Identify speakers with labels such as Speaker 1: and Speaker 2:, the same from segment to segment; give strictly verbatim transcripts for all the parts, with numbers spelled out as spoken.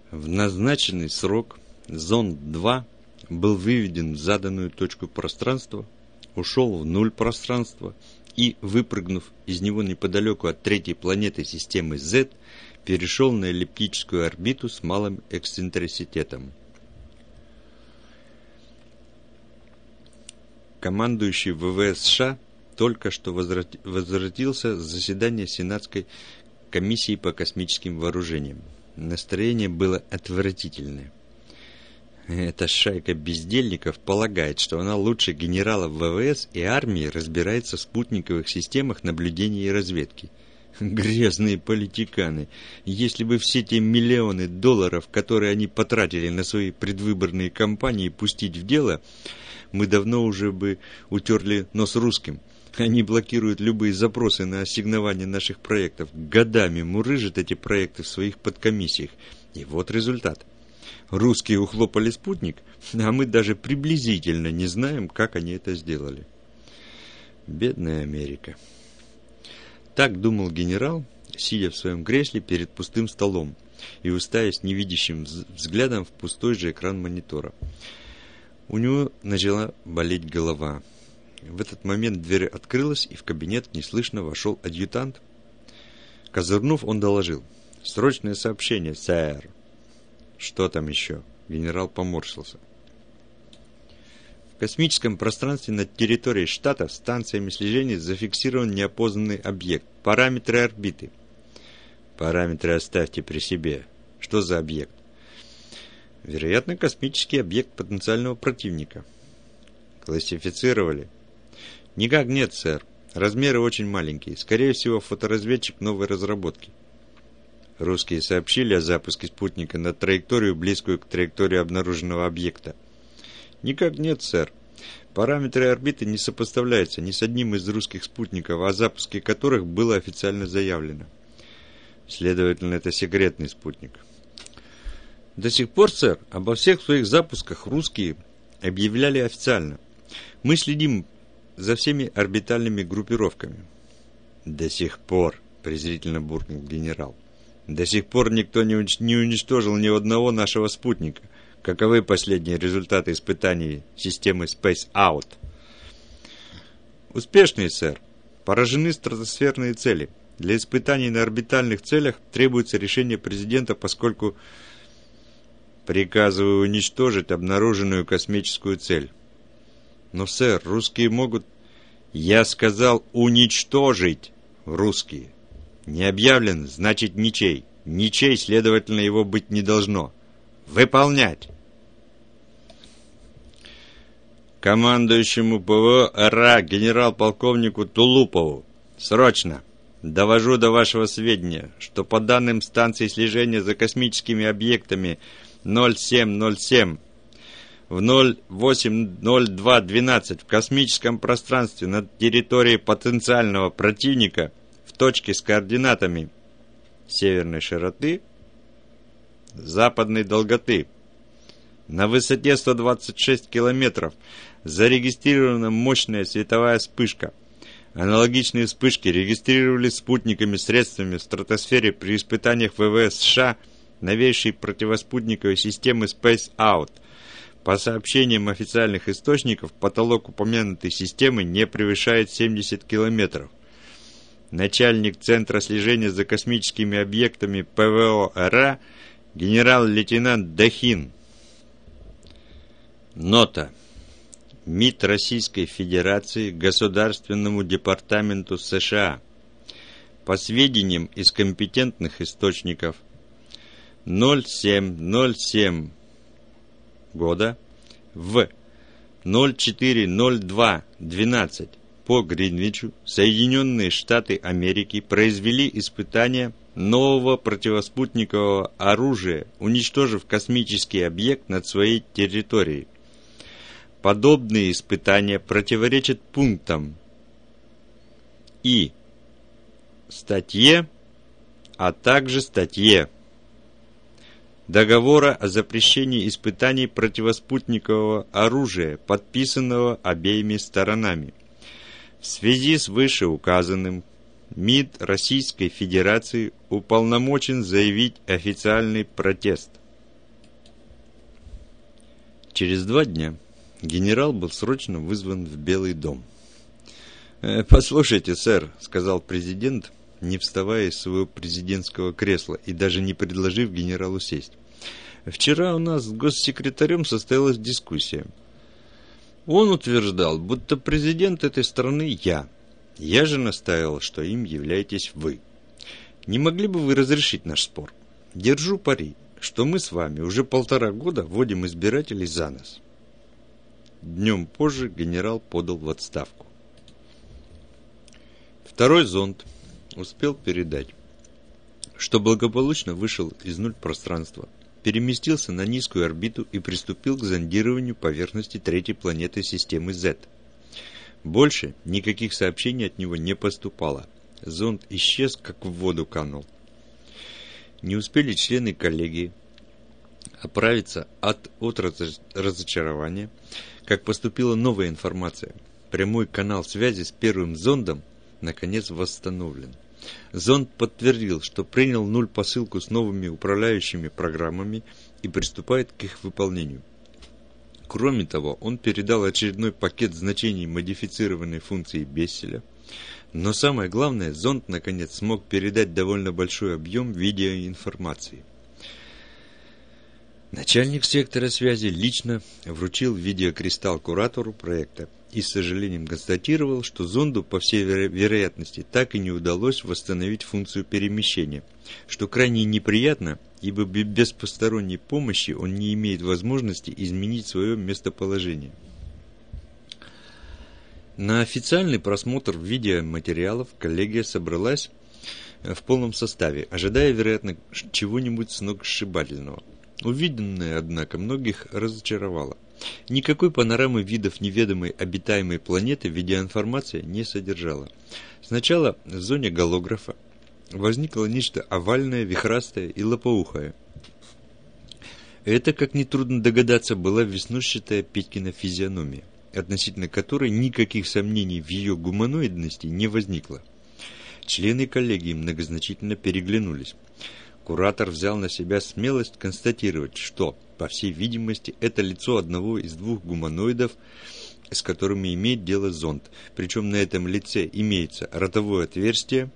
Speaker 1: В назначенный срок зонд-два был выведен в заданную точку пространства, ушел в нуль пространства и, выпрыгнув из него неподалеку от третьей планеты системы Z, перешел на эллиптическую орбиту с малым эксцентриситетом. Командующий ВВС США только что возвратился с заседания Сенатской комиссии по космическим вооружениям. Настроение было отвратительное. Эта шайка бездельников полагает, что она лучше генералов ВВС и армии разбирается в спутниковых системах наблюдения и разведки. Грязные политиканы. Если бы все те миллионы долларов, которые они потратили на свои предвыборные кампании, пустить в дело, мы давно уже бы утерли нос русским. Они блокируют любые запросы на ассигнование наших проектов. Годами мурыжат эти проекты в своих подкомиссиях. И вот результат. Русские ухлопали спутник, а мы даже приблизительно не знаем, как они это сделали. Бедная Америка. Так думал генерал, сидя в своем кресле перед пустым столом и уставясь невидящим взглядом в пустой же экран монитора. У него начала болеть голова. В этот момент дверь открылась, и в кабинет неслышно вошел адъютант. Козырнув, он доложил: «Срочное сообщение, сэр». «Что там еще?» Генерал поморщился. В космическом пространстве над территорией штата станциями слежения зафиксирован неопознанный объект. Параметры орбиты. Параметры оставьте при себе. Что за объект? Вероятно, космический объект потенциального противника. Классифицировали? Никак нет, сэр. Размеры очень маленькие. Скорее всего, фоторазведчик новой разработки. Русские сообщили о запуске спутника на траекторию, близкую к траектории обнаруженного объекта. Никак нет, сэр. Параметры орбиты не сопоставляются ни с одним из русских спутников, о запуске которых было официально заявлено. Следовательно, это секретный спутник. До сих пор, сэр, обо всех своих запусках русские объявляли официально. Мы следим за всеми орбитальными группировками. До сих пор, презрительно буркнул генерал. До сих пор никто не уничтожил ни одного нашего спутника. Каковы последние результаты испытаний системы Space Out? Успешные, сэр. Поражены стратосферные цели. Для испытаний на орбитальных целях требуется решение президента, поскольку приказываю уничтожить обнаруженную космическую цель. Но, сэр, русские могут... Я сказал уничтожить русские. Не объявлен, значит ничей. Ничей, следовательно, его быть не должно. Выполнять. Командующему ПВО РА генерал-полковнику Тулупову. Срочно. Довожу до вашего сведения, что по данным станции слежения за космическими объектами ноль семь ноль семь в ноль восемь ноль два двенадцать в космическом пространстве над территорией потенциального противника в точке с координатами северной широты, западной долготы на высоте сто двадцать шесть километров зарегистрирована мощная световая вспышка. Аналогичные вспышки регистрировались спутниками средствами в стратосфере при испытаниях ВВС США новейшей противоспутниковой системы Space Out. По сообщениям официальных источников, потолок упомянутой системы не превышает семьдесят километров. Начальник Центра слежения за космическими объектами ПВО РА генерал-лейтенант Дахин. Нота. МИД Российской Федерации Государственному департаменту США. По сведениям из компетентных источников, ноль семь ноль семь года в ноль четыре ноль два двенадцать по Гринвичу Соединенные Штаты Америки произвели испытания нового противоспутникового оружия, уничтожив космический объект над своей территорией. Подобные испытания противоречат пунктам и статье, а также статье Договора о запрещении испытаний противоспутникового оружия, подписанного обеими сторонами. В связи с вышеуказанным, МИД Российской Федерации уполномочен заявить официальный протест. Через два дня генерал был срочно вызван в Белый дом. «Послушайте, сэр», — сказал президент, не вставая из своего президентского кресла и даже не предложив генералу сесть. «Вчера у нас с госсекретарем состоялась дискуссия. Он утверждал, будто президент этой страны я. Я же настаивал, что им являетесь вы. Не могли бы вы разрешить наш спор? Держу пари, что мы с вами уже полтора года водим избирателей за нос». Днем позже генерал подал в отставку. Второй зонд успел передать, что благополучно вышел из нуль пространства, переместился на низкую орбиту и приступил к зондированию поверхности третьей планеты системы Z. Больше никаких сообщений от него не поступало. Зонд исчез, как в воду канул. Не успели члены коллегии оправиться от, от разочарования, как поступила новая информация. Прямой канал связи с первым зондом наконец восстановлен. Зонд подтвердил, что принял нуль посылку с новыми управляющими программами и приступает к их выполнению. Кроме того, он передал очередной пакет значений модифицированной функции Бесселя. Но самое главное, зонд наконец смог передать довольно большой объем видеоинформации. Начальник сектора связи лично вручил видеокристалл куратору проекта и с сожалением констатировал, что зонду, по всей веро- вероятности, так и не удалось восстановить функцию перемещения, что крайне неприятно, ибо без посторонней помощи он не имеет возможности изменить свое местоположение. На официальный просмотр видеоматериалов коллегия собралась в полном составе, ожидая, вероятно, чего-нибудь сногсшибательного. Увиденное, однако, многих разочаровало. Никакой панорамы видов неведомой обитаемой планеты видеоинформация не содержала. Сначала в зоне голографа возникло нечто овальное, вихрастое и лопоухое. Это, как нетрудно догадаться, была веснушчатая Петькина физиономия, относительно которой никаких сомнений в ее гуманоидности не возникло. Члены коллегии многозначительно переглянулись. Куратор взял на себя смелость констатировать, что, по всей видимости, это лицо одного из двух гуманоидов, с которыми имеет дело зонд. Причем на этом лице имеется ротовое отверстие,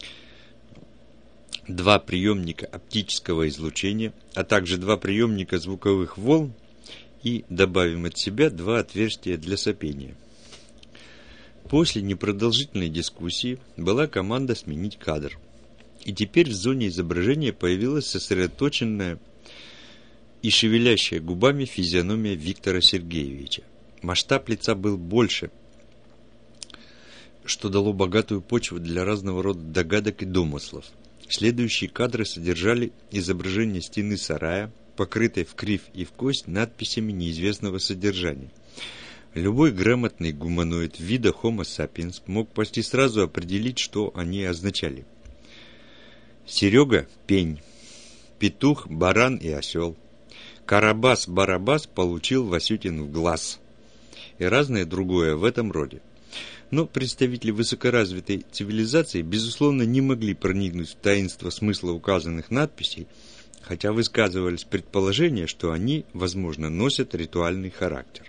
Speaker 1: два приемника оптического излучения, а также два приемника звуковых волн и, добавим от себя, два отверстия для сопения. После непродолжительной дискуссии была команда сменить кадр. И теперь в зоне изображения появилась сосредоточенная и шевелящая губами физиономия Виктора Сергеевича. Масштаб лица был больше, что дало богатую почву для разного рода догадок и домыслов. Следующие кадры содержали изображение стены сарая, покрытой в кривь и в кость надписями неизвестного содержания. Любой грамотный гуманоид вида Homo sapiens мог почти сразу определить, что они означали. Серега – пень, петух, баран и осел, Карабас-Барабас получил Васютин в глаз и разное другое в этом роде. Но представители высокоразвитой цивилизации, безусловно, не могли проникнуть в таинство смысла указанных надписей, хотя высказывались предположения, что они, возможно, носят ритуальный характер.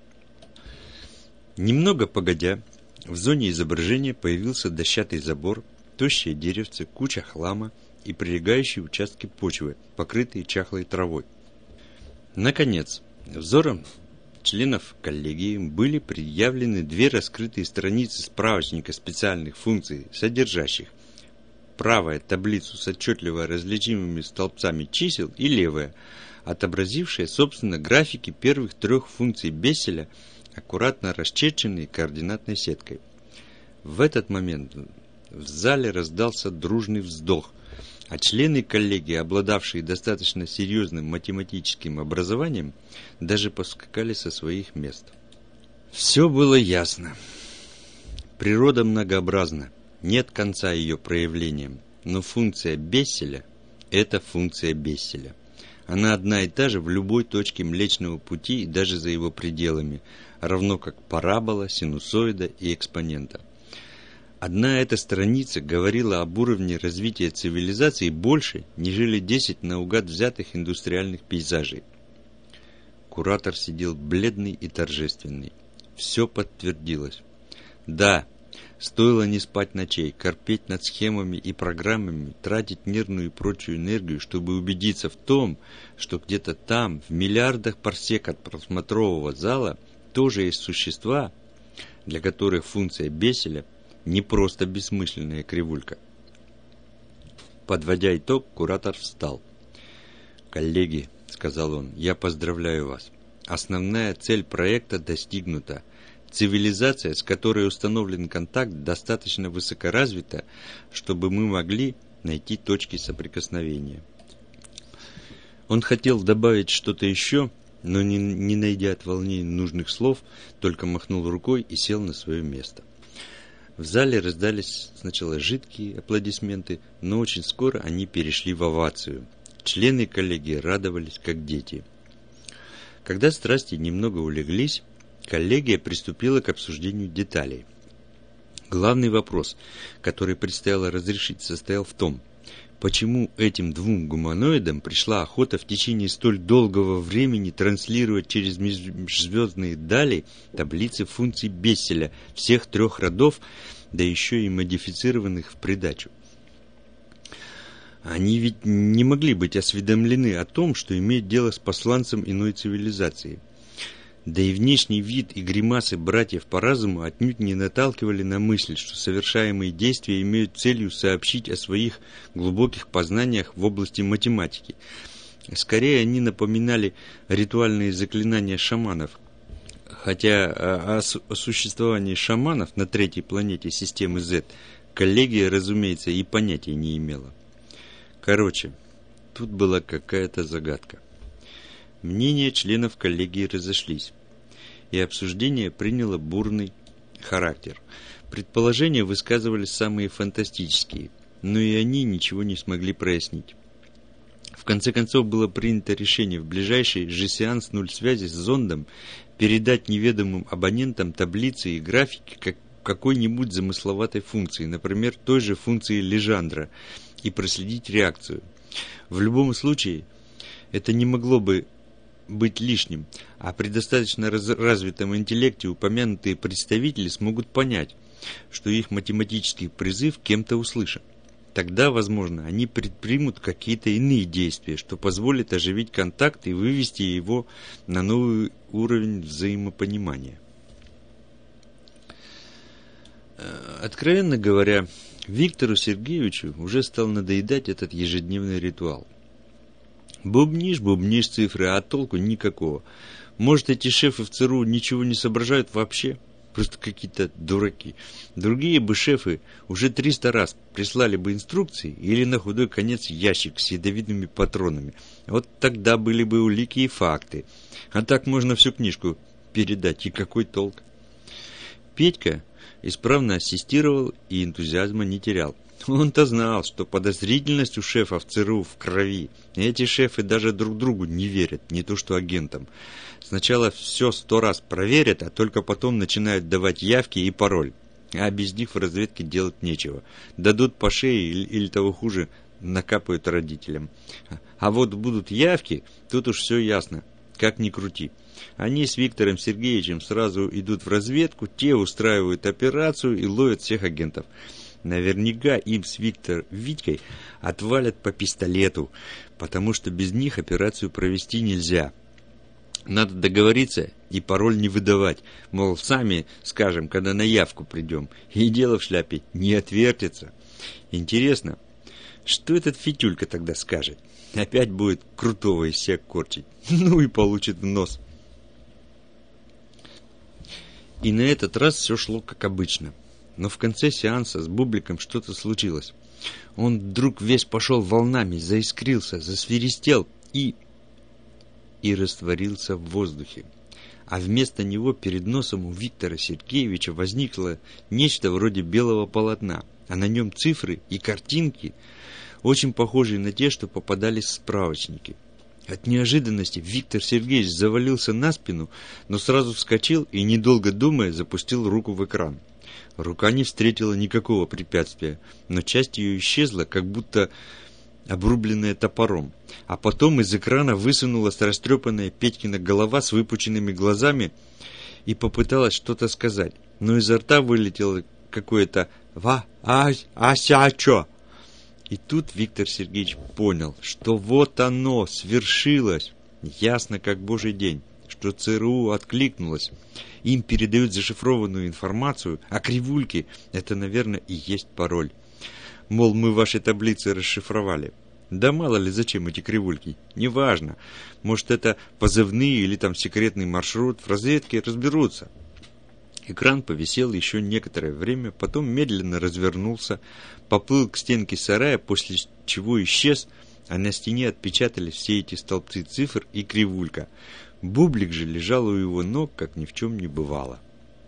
Speaker 1: Немного погодя, в зоне изображения появился дощатый забор, тощие деревцы, куча хлама и прилегающие участки почвы, покрытые чахлой травой. Наконец, взором членов коллегии были предъявлены две раскрытые страницы справочника специальных функций, содержащих правая таблицу с отчетливо различимыми столбцами чисел и левая, отобразившая, собственно, графики первых трех функций Бесселя, аккуратно расчерченные координатной сеткой. В этот момент в зале раздался дружный вздох, а члены коллегии, обладавшие достаточно серьезным математическим образованием, даже поскакали со своих мест. Все было ясно. Природа многообразна, нет конца ее проявлениям, но функция Бесселя – это функция Бесселя. Она одна и та же в любой точке Млечного Пути и даже за его пределами, равно как парабола, синусоида и экспонента. Одна эта страница говорила об уровне развития цивилизации больше, нежели десять наугад взятых индустриальных пейзажей. Куратор сидел бледный и торжественный. Все подтвердилось. Да, стоило не спать ночей, корпеть над схемами и программами, тратить нервную и прочую энергию, чтобы убедиться в том, что где-то там, в миллиардах парсек от просмотрового зала, тоже есть существа, для которых функция Бесселя не просто бессмысленная кривулька. Подводя итог, Куратор встал. «Коллеги», — сказал он, — «я поздравляю вас. Основная цель проекта достигнута. Цивилизация, с которой установлен контакт, достаточно высокоразвита, чтобы мы могли найти точки соприкосновения». Он хотел добавить что-то еще, но, не, не найдя от волнения нужных слов, только махнул рукой и сел на свое место. В зале раздались сначала жидкие аплодисменты, но очень скоро они перешли в овацию. Члены коллегии радовались, как дети. Когда страсти немного улеглись, коллегия приступила к обсуждению деталей. Главный вопрос, который предстояло разрешить, состоял в том, почему этим двум гуманоидам пришла охота в течение столь долгого времени транслировать через межзвездные дали таблицы функций Бесселя всех трех родов, да еще и модифицированных в придачу. Они ведь не могли быть осведомлены о том, что имеют дело с посланцем иной цивилизации. Да и внешний вид и гримасы братьев по разуму отнюдь не наталкивали на мысль, что совершаемые действия имеют целью сообщить о своих глубоких познаниях в области математики. Скорее, они напоминали ритуальные заклинания шаманов. Хотя о, о существовании шаманов на третьей планете системы Z коллегия, разумеется, и понятия не имела. Короче, тут была какая-то загадка. Мнения членов коллегии разошлись, и обсуждение приняло бурный характер. Предположения высказывались самые фантастические, но и они ничего не смогли прояснить. В конце концов было принято решение в ближайший же сеанс нуль связи с зондом передать неведомым абонентам таблицы и графики как какой-нибудь замысловатой функции, например, той же функции Лежандра, и проследить реакцию. В любом случае, это не могло бы быть лишним, а при достаточно раз- развитом интеллекте упомянутые представители смогут понять, что их математический призыв кем-то услышан. Тогда, возможно, они предпримут какие-то иные действия, что позволит оживить контакт и вывести его на новый уровень взаимопонимания. Откровенно говоря, Виктору Сергеевичу уже стал надоедать этот ежедневный ритуал. Бубнишь, бубнишь цифры, а толку никакого. Может, эти шефы в ЦРУ ничего не соображают вообще? Просто какие-то дураки. Другие бы шефы уже триста раз прислали бы инструкции или на худой конец ящик с ядовитыми патронами. Вот тогда были бы улики и факты. А так можно всю книжку передать, и какой толк? Петька исправно ассистировал и энтузиазма не терял. Он-то знал, что подозрительность у шефов ЦРУ в крови. И эти шефы даже друг другу не верят, не то что агентам. Сначала все сто раз проверят, а только потом начинают давать явки и пароль. А без них в разведке делать нечего. Дадут по шее или, или того хуже, накапают родителям. А вот будут явки, тут уж все ясно, как ни крути. Они с Виктором Сергеевичем сразу идут в разведку, те устраивают операцию и ловят всех агентов. Наверняка им с Виктором Витькой отвалят по пистолету, потому что без них операцию провести нельзя. Надо договориться и пароль не выдавать, мол, сами скажем, когда на явку придем, и дело в шляпе не отвертится. Интересно, что этот Фитюлька тогда скажет? Опять будет крутого из себя корчить, ну и получит в нос. И на этот раз все шло как обычно. Но в конце сеанса с Бубликом что-то случилось. Он вдруг весь пошел волнами, заискрился, засвиристел и... и растворился в воздухе. А вместо него перед носом у Виктора Сергеевича возникло нечто вроде белого полотна, а на нем цифры и картинки, очень похожие на те, что попадались в справочники. От неожиданности Виктор Сергеевич завалился на спину, но сразу вскочил и, недолго думая, запустил руку в экран. Рука не встретила никакого препятствия, но часть ее исчезла, как будто обрубленное топором. А потом из экрана высунулась растрепанная Петькина голова с выпученными глазами и попыталась что-то сказать. Но изо рта вылетело какое-то «Ва, ась, ася, чё?» И тут Виктор Сергеевич понял, что вот оно, свершилось, ясно как божий день, что ЦРУ откликнулось. Им передают зашифрованную информацию, а кривульки – это, наверное, и есть пароль. Мол, мы ваши таблицы расшифровали. Да мало ли зачем эти кривульки, неважно. Может, это позывные или там секретный маршрут, в разведке разберутся. Экран повисел еще некоторое время, потом медленно развернулся, поплыл к стенке сарая, после чего исчез, а на стене отпечатались все эти столбцы цифр и кривулька. Бублик же лежал у его ног, как ни в чем не бывало.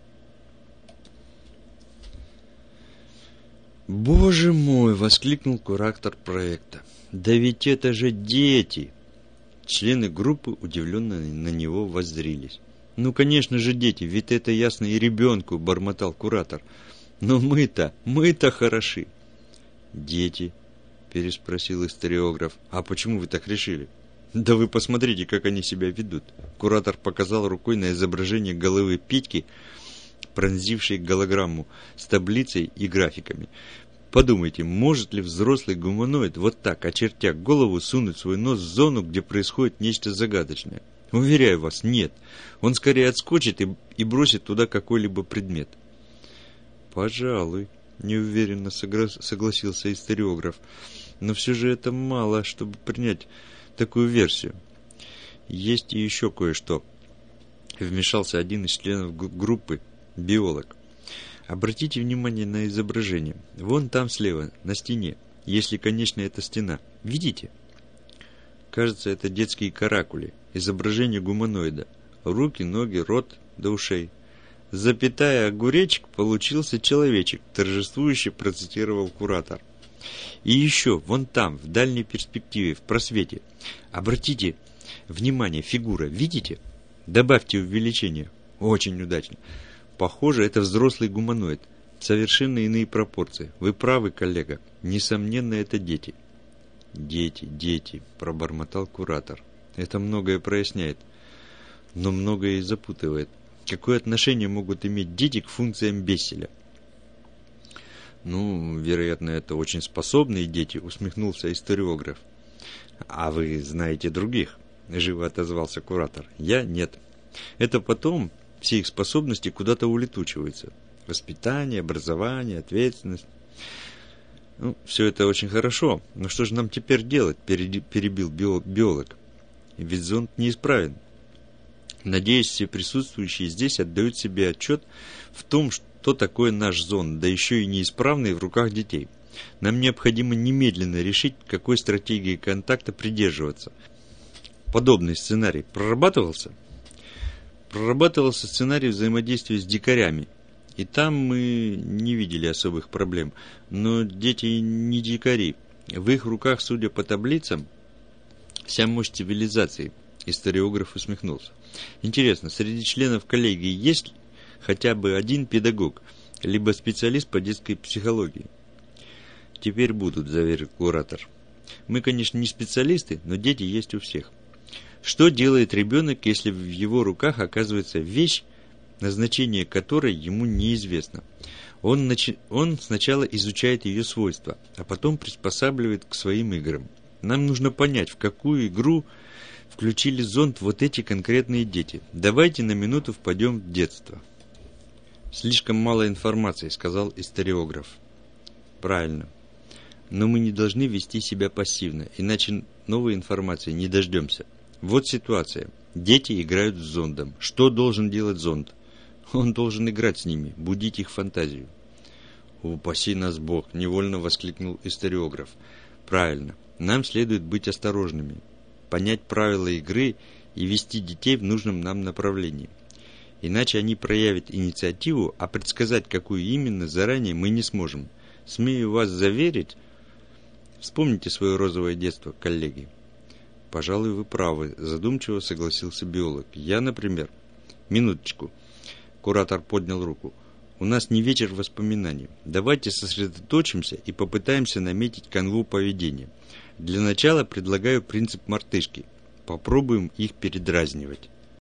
Speaker 1: «Боже мой!» — воскликнул куратор проекта. «Да ведь это же дети!» Члены группы удивленно на него воззрились. «Ну, конечно же, дети, ведь это ясно и ребенку», — бормотал куратор. «Но мы-то, мы-то хороши». «Дети?» — переспросил историограф. «А почему вы так решили?» «Да вы посмотрите, как они себя ведут». Куратор показал рукой на изображение головы Петьки, пронзившей голограмму с таблицей и графиками. Подумайте, может ли взрослый гуманоид вот так, очертя голову, сунуть свой нос в зону, где происходит нечто загадочное? Уверяю вас, нет. Он скорее отскочит и, и бросит туда какой-либо предмет. «Пожалуй», — неуверенно согра- согласился историограф. «Но все же это мало, чтобы принять такую версию». «Есть и еще кое-что», — вмешался один из членов г- группы, биолог. «Обратите внимание на изображение. Вон там слева, на стене, если, конечно, это стена. Видите? Кажется, это детские каракули. Изображение гуманоида. Руки, ноги, рот до ушей. Запятая огуречек, получился человечек», торжествующе процитировал куратор. «И еще, вон там, в дальней перспективе, в просвете. Обратите внимание, фигура, видите? Добавьте увеличение. Очень удачно. Похоже, это взрослый гуманоид. Совершенно иные пропорции. Вы правы, коллега. Несомненно, это дети». «Дети, дети», — пробормотал куратор. «Это многое проясняет, но многое и запутывает. Какое отношение могут иметь дети к функциям Бесселя?» «Ну, вероятно, это очень способные дети», — усмехнулся историограф. «А вы знаете других?» — живо отозвался куратор. «Я нет. Это потом все их способности куда-то улетучиваются. Воспитание, образование, ответственность. Ну, все это очень хорошо, но что же нам теперь делать?» — перебил биолог. «Ведь зонд неисправен. Надеюсь, все присутствующие здесь отдают себе отчет в том, что такое наш зонд, да еще и неисправный в руках детей. Нам необходимо немедленно решить, какой стратегии контакта придерживаться». Подобный сценарий прорабатывался? Прорабатывался сценарий взаимодействия с дикарями. И там мы не видели особых проблем. Но дети не дикари. В их руках, судя по таблицам, вся мощь цивилизации. Историограф усмехнулся. «Интересно, среди членов коллегии есть хотя бы один педагог, либо специалист по детской психологии?» «Теперь будут», — заверил куратор. «Мы, конечно, не специалисты, но дети есть у всех. Что делает ребенок, если в его руках оказывается вещь, назначение которой ему неизвестно? Он, начи... Он сначала изучает ее свойства, а потом приспосабливает к своим играм. Нам нужно понять, в какую игру включили зонд вот эти конкретные дети. Давайте на минуту впадем в детство». «Слишком мало информации», — сказал историограф. «Правильно. Но мы не должны вести себя пассивно, иначе новой информации не дождемся. Вот ситуация. Дети играют с зондом. Что должен делать зонд? Он должен играть с ними, будить их фантазию». «Упаси нас Бог!» — невольно воскликнул историограф. «Правильно. Нам следует быть осторожными, понять правила игры и вести детей в нужном нам направлении. Иначе они проявят инициативу, а предсказать, какую именно, заранее мы не сможем. Смею вас заверить...» Вспомните свое розовое детство, коллеги. «Пожалуй, вы правы», — задумчиво согласился биолог. «Я, например...» «Минуточку». Куратор поднял руку. «У нас не вечер воспоминаний. Давайте сосредоточимся и попытаемся наметить канву поведения. Для начала предлагаю принцип мартышки. Попробуем их передразнивать.